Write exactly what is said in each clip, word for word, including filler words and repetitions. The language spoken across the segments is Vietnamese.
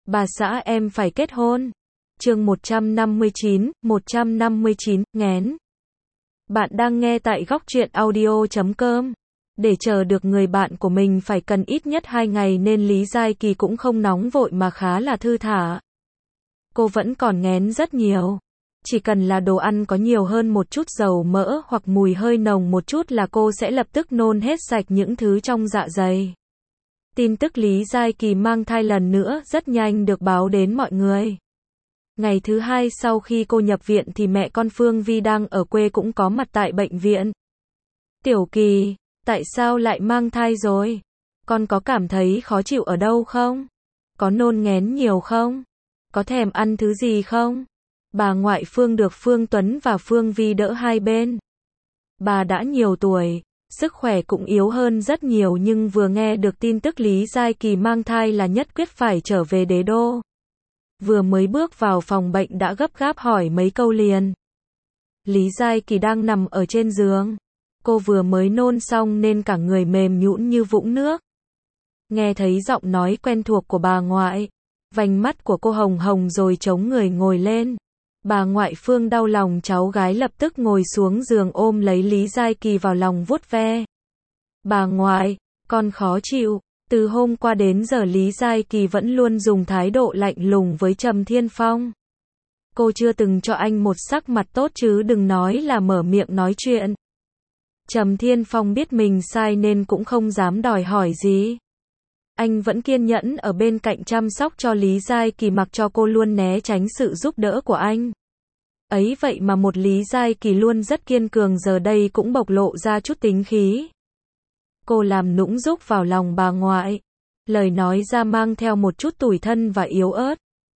Bà xã em phải kết hôn. Chương một trăm năm mươi chín, một trăm năm mươi chín, nghén. Bạn đang nghe tại góc truyện audio chấm com. Để chờ được người bạn của mình phải cần ít nhất hai ngày nên Lý Giai Kỳ cũng không nóng vội mà khá là thư thả. Cô vẫn còn nghén rất nhiều. Chỉ cần là đồ ăn có nhiều hơn một chút dầu mỡ hoặc mùi hơi nồng một chút là cô sẽ lập tức nôn hết sạch những thứ trong dạ dày. Tin tức Lý Giai Kỳ mang thai lần nữa rất nhanh được báo đến mọi người. Ngày thứ hai sau khi cô nhập viện thì mẹ con Phương Vi đang ở quê cũng có mặt tại bệnh viện. Tiểu Kỳ, tại sao lại mang thai rồi? Con có cảm thấy khó chịu ở đâu không? Có nôn nghén nhiều không? Có thèm ăn thứ gì không? Bà ngoại Phương được Phương Tuấn và Phương Vi đỡ hai bên. Bà đã nhiều tuổi, sức khỏe cũng yếu hơn rất nhiều nhưng vừa nghe được tin tức Lý Giai Kỳ mang thai là nhất quyết phải trở về đế đô. Vừa mới bước vào phòng bệnh đã gấp gáp hỏi mấy câu liền. Lý Giai Kỳ đang nằm ở trên giường. Cô vừa mới nôn xong nên cả người mềm nhũn như vũng nước. Nghe thấy giọng nói quen thuộc của bà ngoại, vành mắt của cô hồng hồng rồi chống người ngồi lên. Bà ngoại Phương đau lòng cháu gái lập tức ngồi xuống giường ôm lấy Lý Giai Kỳ vào lòng vuốt ve. Bà ngoại, con khó chịu. Từ hôm qua đến giờ Lý Giai Kỳ vẫn luôn dùng thái độ lạnh lùng với Trầm Thiên Phong. Cô chưa từng cho anh một sắc mặt tốt chứ đừng nói là mở miệng nói chuyện. Trầm Thiên Phong biết mình sai nên cũng không dám đòi hỏi gì. Anh vẫn kiên nhẫn ở bên cạnh chăm sóc cho Lý Giai Kỳ mặc cho cô luôn né tránh sự giúp đỡ của anh. Ấy vậy mà một Lý Giai Kỳ luôn rất kiên cường giờ đây cũng bộc lộ ra chút tính khí. Cô làm nũng rúc vào lòng bà ngoại. Lời nói ra mang theo một chút tủi thân và yếu ớt.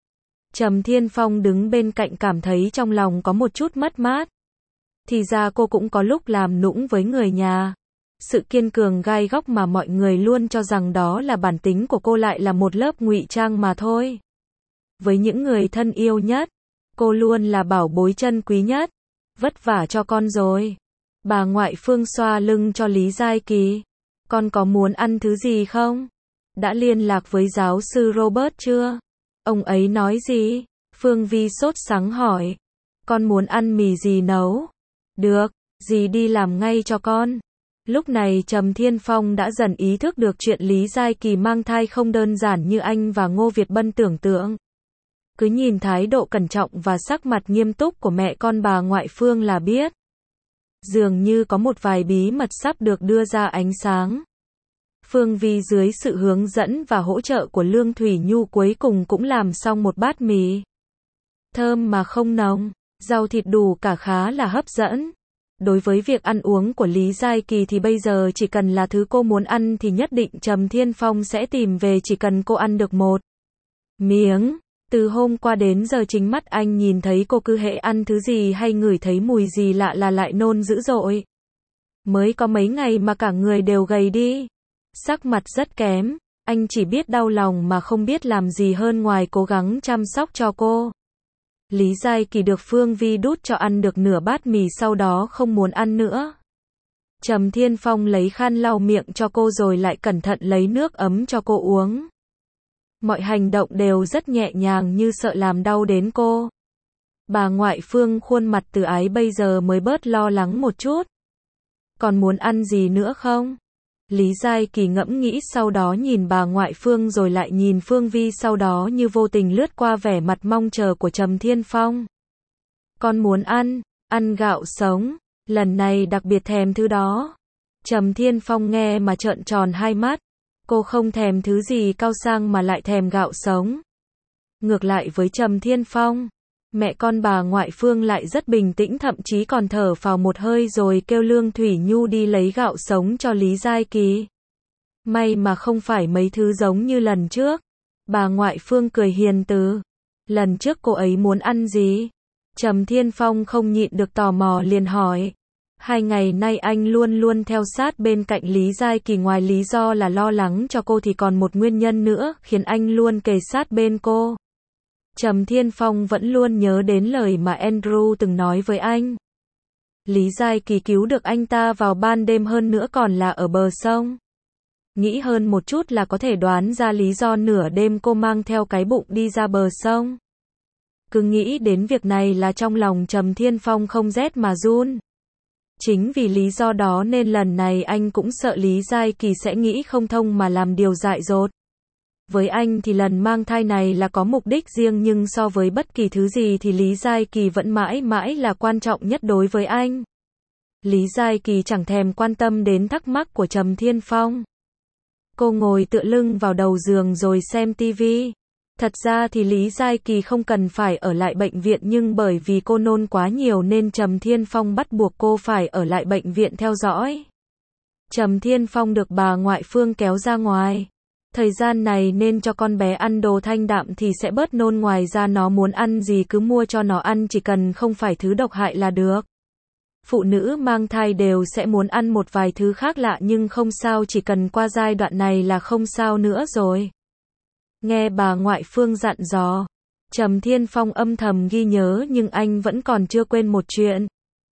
Trầm Thiên Phong đứng bên cạnh cảm thấy trong lòng có một chút mất mát. Thì ra cô cũng có lúc làm nũng với người nhà. Sự kiên cường gai góc mà mọi người luôn cho rằng đó là bản tính của cô lại là một lớp ngụy trang mà thôi. Với những người thân yêu nhất, cô luôn là bảo bối chân quý nhất. Vất vả cho con rồi. Bà ngoại Phương xoa lưng cho Lý Giai Kỳ. Con có muốn ăn thứ gì không? Đã liên lạc với giáo sư Robert chưa? Ông ấy nói gì? Phương Vi sốt sắng hỏi. Con muốn ăn mì gì nấu? Được, dì đi làm ngay cho con. Lúc này Trầm Thiên Phong đã dần ý thức được chuyện Lý Giai Kỳ mang thai không đơn giản như anh và Ngô Việt Bân tưởng tượng. Cứ nhìn thái độ cẩn trọng và sắc mặt nghiêm túc của mẹ con bà ngoại Phương là biết. Dường như có một vài bí mật sắp được đưa ra ánh sáng. Phương Vi dưới sự hướng dẫn và hỗ trợ của Lương Thủy Nhu cuối cùng cũng làm xong một bát mì. Thơm mà không nồng, rau thịt đủ cả khá là hấp dẫn. Đối với việc ăn uống của Lý Giai Kỳ thì bây giờ chỉ cần là thứ cô muốn ăn thì nhất định Trầm Thiên Phong sẽ tìm về chỉ cần cô ăn được một miếng. Từ hôm qua đến giờ chính mắt anh nhìn thấy cô cứ hễ ăn thứ gì hay ngửi thấy mùi gì lạ là lại nôn dữ dội. Mới có mấy ngày mà cả người đều gầy đi. Sắc mặt rất kém, anh chỉ biết đau lòng mà không biết làm gì hơn ngoài cố gắng chăm sóc cho cô. Lý Giai Kỳ được Phương Vi đút cho ăn được nửa bát mì sau đó không muốn ăn nữa. Trầm Thiên Phong lấy khăn lau miệng cho cô rồi lại cẩn thận lấy nước ấm cho cô uống. Mọi hành động đều rất nhẹ nhàng như sợ làm đau đến cô. Bà ngoại Phương khuôn mặt từ ái bây giờ mới bớt lo lắng một chút. Còn muốn ăn gì nữa không? Lý Giai Kỳ ngẫm nghĩ sau đó nhìn bà ngoại Phương rồi lại nhìn Phương Vi sau đó như vô tình lướt qua vẻ mặt mong chờ của Trầm Thiên Phong. Con muốn ăn, ăn gạo sống, lần này đặc biệt thèm thứ đó. Trầm Thiên Phong nghe mà trợn tròn hai mắt. Cô không thèm thứ gì cao sang mà lại thèm gạo sống. Ngược lại với Trầm Thiên Phong, mẹ con bà ngoại Phương lại rất bình tĩnh thậm chí còn thở phào một hơi rồi kêu Lương Thủy Nhu đi lấy gạo sống cho Lý Giai Kỳ. May mà không phải mấy thứ giống như lần trước. Bà ngoại Phương cười hiền từ. Lần trước cô ấy muốn ăn gì? Trầm Thiên Phong không nhịn được tò mò liền hỏi. Hai ngày nay anh luôn luôn theo sát bên cạnh Lý Giai Kỳ ngoài lý do là lo lắng cho cô thì còn một nguyên nhân nữa khiến anh luôn kề sát bên cô. Trầm Thiên Phong vẫn luôn nhớ đến lời mà Andrew từng nói với anh. Lý Giai Kỳ cứu được anh ta vào ban đêm hơn nữa còn là ở bờ sông. Nghĩ hơn một chút là có thể đoán ra lý do nửa đêm cô mang theo cái bụng đi ra bờ sông. Cứ nghĩ đến việc này là trong lòng Trầm Thiên Phong không rét mà run. Chính vì lý do đó nên lần này anh cũng sợ Lý Giai Kỳ sẽ nghĩ không thông mà làm điều dại dột. Với anh thì lần mang thai này là có mục đích riêng, nhưng so với bất kỳ thứ gì thì Lý Giai Kỳ vẫn mãi mãi là quan trọng nhất đối với anh. Lý Giai Kỳ chẳng thèm quan tâm đến thắc mắc của Trầm Thiên Phong. Cô ngồi tựa lưng vào đầu giường rồi xem tivi. Thật ra thì Lý Giai Kỳ không cần phải ở lại bệnh viện, nhưng bởi vì cô nôn quá nhiều nên Trầm Thiên Phong bắt buộc cô phải ở lại bệnh viện theo dõi. Trầm Thiên Phong được bà ngoại Phương kéo ra ngoài. Thời gian này nên cho con bé ăn đồ thanh đạm thì sẽ bớt nôn, ngoài ra nó muốn ăn gì cứ mua cho nó ăn, chỉ cần không phải thứ độc hại là được. Phụ nữ mang thai đều sẽ muốn ăn một vài thứ khác lạ nhưng không sao, chỉ cần qua giai đoạn này là không sao nữa rồi. Nghe bà ngoại Phương dặn dò, Trầm Thiên Phong âm thầm ghi nhớ, nhưng anh vẫn còn chưa quên một chuyện.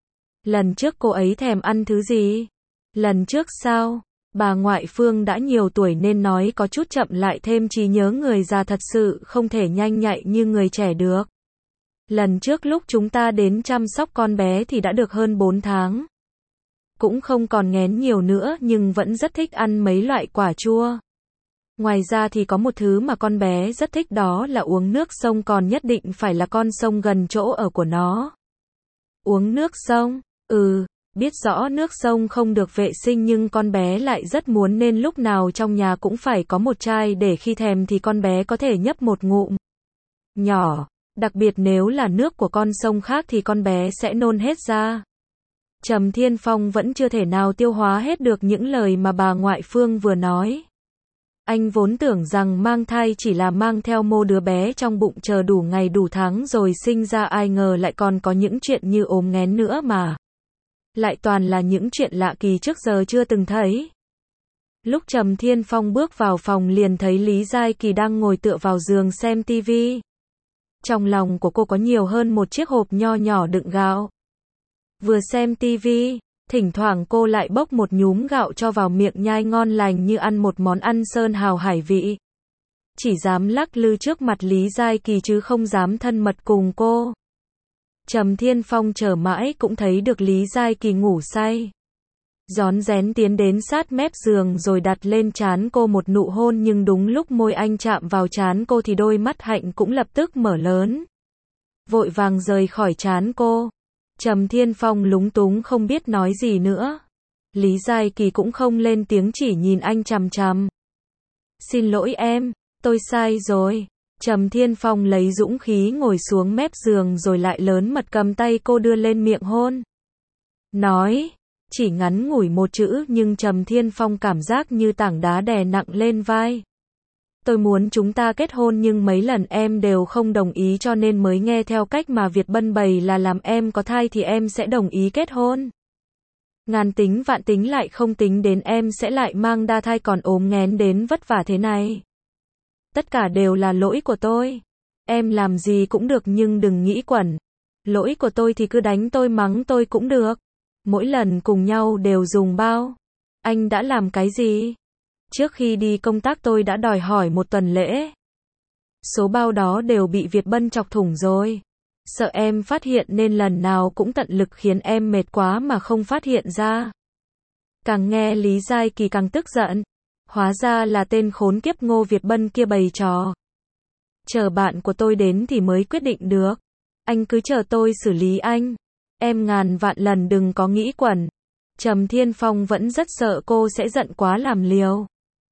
Lần trước cô ấy thèm ăn thứ gì? Lần trước sao? Bà ngoại Phương đã nhiều tuổi nên nói có chút chậm lại, thêm trí nhớ người già thật sự không thể nhanh nhạy như người trẻ được. Lần trước lúc chúng ta đến chăm sóc con bé thì đã được hơn bốn tháng. Cũng không còn nghén nhiều nữa nhưng vẫn rất thích ăn mấy loại quả chua. Ngoài ra thì có một thứ mà con bé rất thích, đó là uống nước sông, còn nhất định phải là con sông gần chỗ ở của nó. Uống nước sông? Ừ, biết rõ nước sông không được vệ sinh nhưng con bé lại rất muốn nên lúc nào trong nhà cũng phải có một chai để khi thèm thì con bé có thể nhấp một ngụm nhỏ. Đặc biệt nếu là nước của con sông khác thì con bé sẽ nôn hết ra. Trầm Thiên Phong vẫn chưa thể nào tiêu hóa hết được những lời mà bà ngoại Phương vừa nói. Anh vốn tưởng rằng mang thai chỉ là mang theo mô đứa bé trong bụng chờ đủ ngày đủ tháng rồi sinh ra, ai ngờ lại còn có những chuyện như ốm nghén nữa mà. Lại toàn là những chuyện lạ kỳ trước giờ chưa từng thấy. Lúc Trầm Thiên Phong bước vào phòng liền thấy Lý Giai Kỳ đang ngồi tựa vào giường xem tivi. Trong lòng của cô có nhiều hơn một chiếc hộp nho nhỏ đựng gạo. Vừa xem tivi, thỉnh thoảng cô lại bốc một nhúm gạo cho vào miệng nhai ngon lành như ăn một món ăn sơn hào hải vị. Chỉ dám lắc lư trước mặt Lý Giai Kỳ chứ không dám thân mật cùng cô. Trầm Thiên Phong chờ mãi cũng thấy được Lý Giai Kỳ ngủ say. Rón rén tiến đến sát mép giường rồi đặt lên trán cô một nụ hôn, nhưng đúng lúc môi anh chạm vào trán cô thì đôi mắt hạnh cũng lập tức mở lớn. Vội vàng rời khỏi trán cô. Trầm Thiên Phong lúng túng không biết nói gì nữa. Lý Giai Kỳ cũng không lên tiếng, chỉ nhìn anh chằm chằm. Xin lỗi em, tôi sai rồi. Trầm Thiên Phong lấy dũng khí ngồi xuống mép giường rồi lại lớn mật cầm tay cô đưa lên miệng hôn. Nói, chỉ ngắn ngủi một chữ nhưng Trầm Thiên Phong cảm giác như tảng đá đè nặng lên vai. Tôi muốn chúng ta kết hôn nhưng mấy lần em đều không đồng ý cho nên mới nghe theo cách mà Việt Bân bày là làm em có thai thì em sẽ đồng ý kết hôn. Ngàn tính vạn tính lại không tính đến em sẽ lại mang đa thai còn ốm nghén đến vất vả thế này. Tất cả đều là lỗi của tôi. Em làm gì cũng được nhưng đừng nghĩ quẩn. Lỗi của tôi thì cứ đánh tôi mắng tôi cũng được. Mỗi lần cùng nhau đều dùng bao. Anh đã làm cái gì? Trước khi đi công tác tôi đã đòi hỏi một tuần lễ. Số bao đó đều bị Việt Bân chọc thủng rồi. Sợ em phát hiện nên lần nào cũng tận lực khiến em mệt quá mà không phát hiện ra. Càng nghe Lý Giai Kỳ càng tức giận. Hóa ra là tên khốn kiếp Ngô Việt Bân kia bày trò. Chờ bạn của tôi đến thì mới quyết định được. Anh cứ chờ tôi xử lý anh. Em ngàn vạn lần đừng có nghĩ quẩn. Trầm Thiên Phong vẫn rất sợ cô sẽ giận quá làm liều.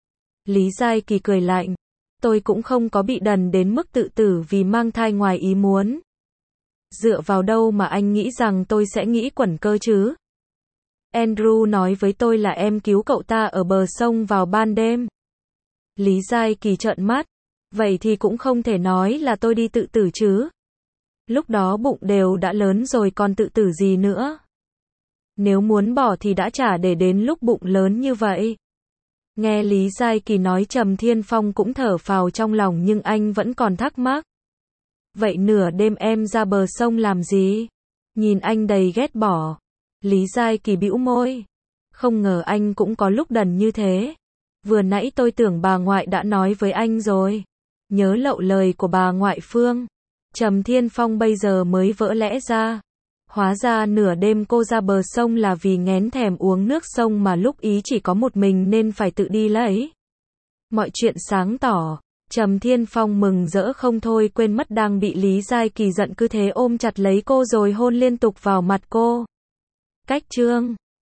Lý Giai Kỳ cười lạnh. Tôi cũng không có bị đần đến mức tự tử vì mang thai ngoài ý muốn. Dựa vào đâu mà anh nghĩ rằng tôi sẽ nghĩ quẩn cơ chứ? Andrew nói với tôi là em cứu cậu ta ở bờ sông vào ban đêm. Lý Giai Kỳ trợn mắt. Vậy thì cũng không thể nói là tôi đi tự tử chứ. Lúc đó bụng đều đã lớn rồi còn tự tử gì nữa. Nếu muốn bỏ thì đã trả để đến lúc bụng lớn như vậy. Nghe Lý Giai Kỳ nói Trầm Thiên Phong cũng thở phào trong lòng nhưng anh vẫn còn thắc mắc. Vậy nửa đêm em ra bờ sông làm gì? Nhìn anh đầy ghét bỏ. Lý Giai Kỳ bĩu môi. Không ngờ anh cũng có lúc đần như thế. Vừa nãy tôi tưởng bà ngoại đã nói với anh rồi. Nhớ lậu lời của bà ngoại Phương. Trầm Thiên Phong bây giờ mới vỡ lẽ ra. Hóa ra nửa đêm cô ra bờ sông là vì nghén thèm uống nước sông mà lúc ý chỉ có một mình nên phải tự đi lấy. Mọi chuyện sáng tỏ. Trầm Thiên Phong mừng rỡ không thôi, quên mất đang bị Lý Giai Kỳ giận, cứ thế ôm chặt lấy cô rồi hôn liên tục vào mặt cô. Cách chương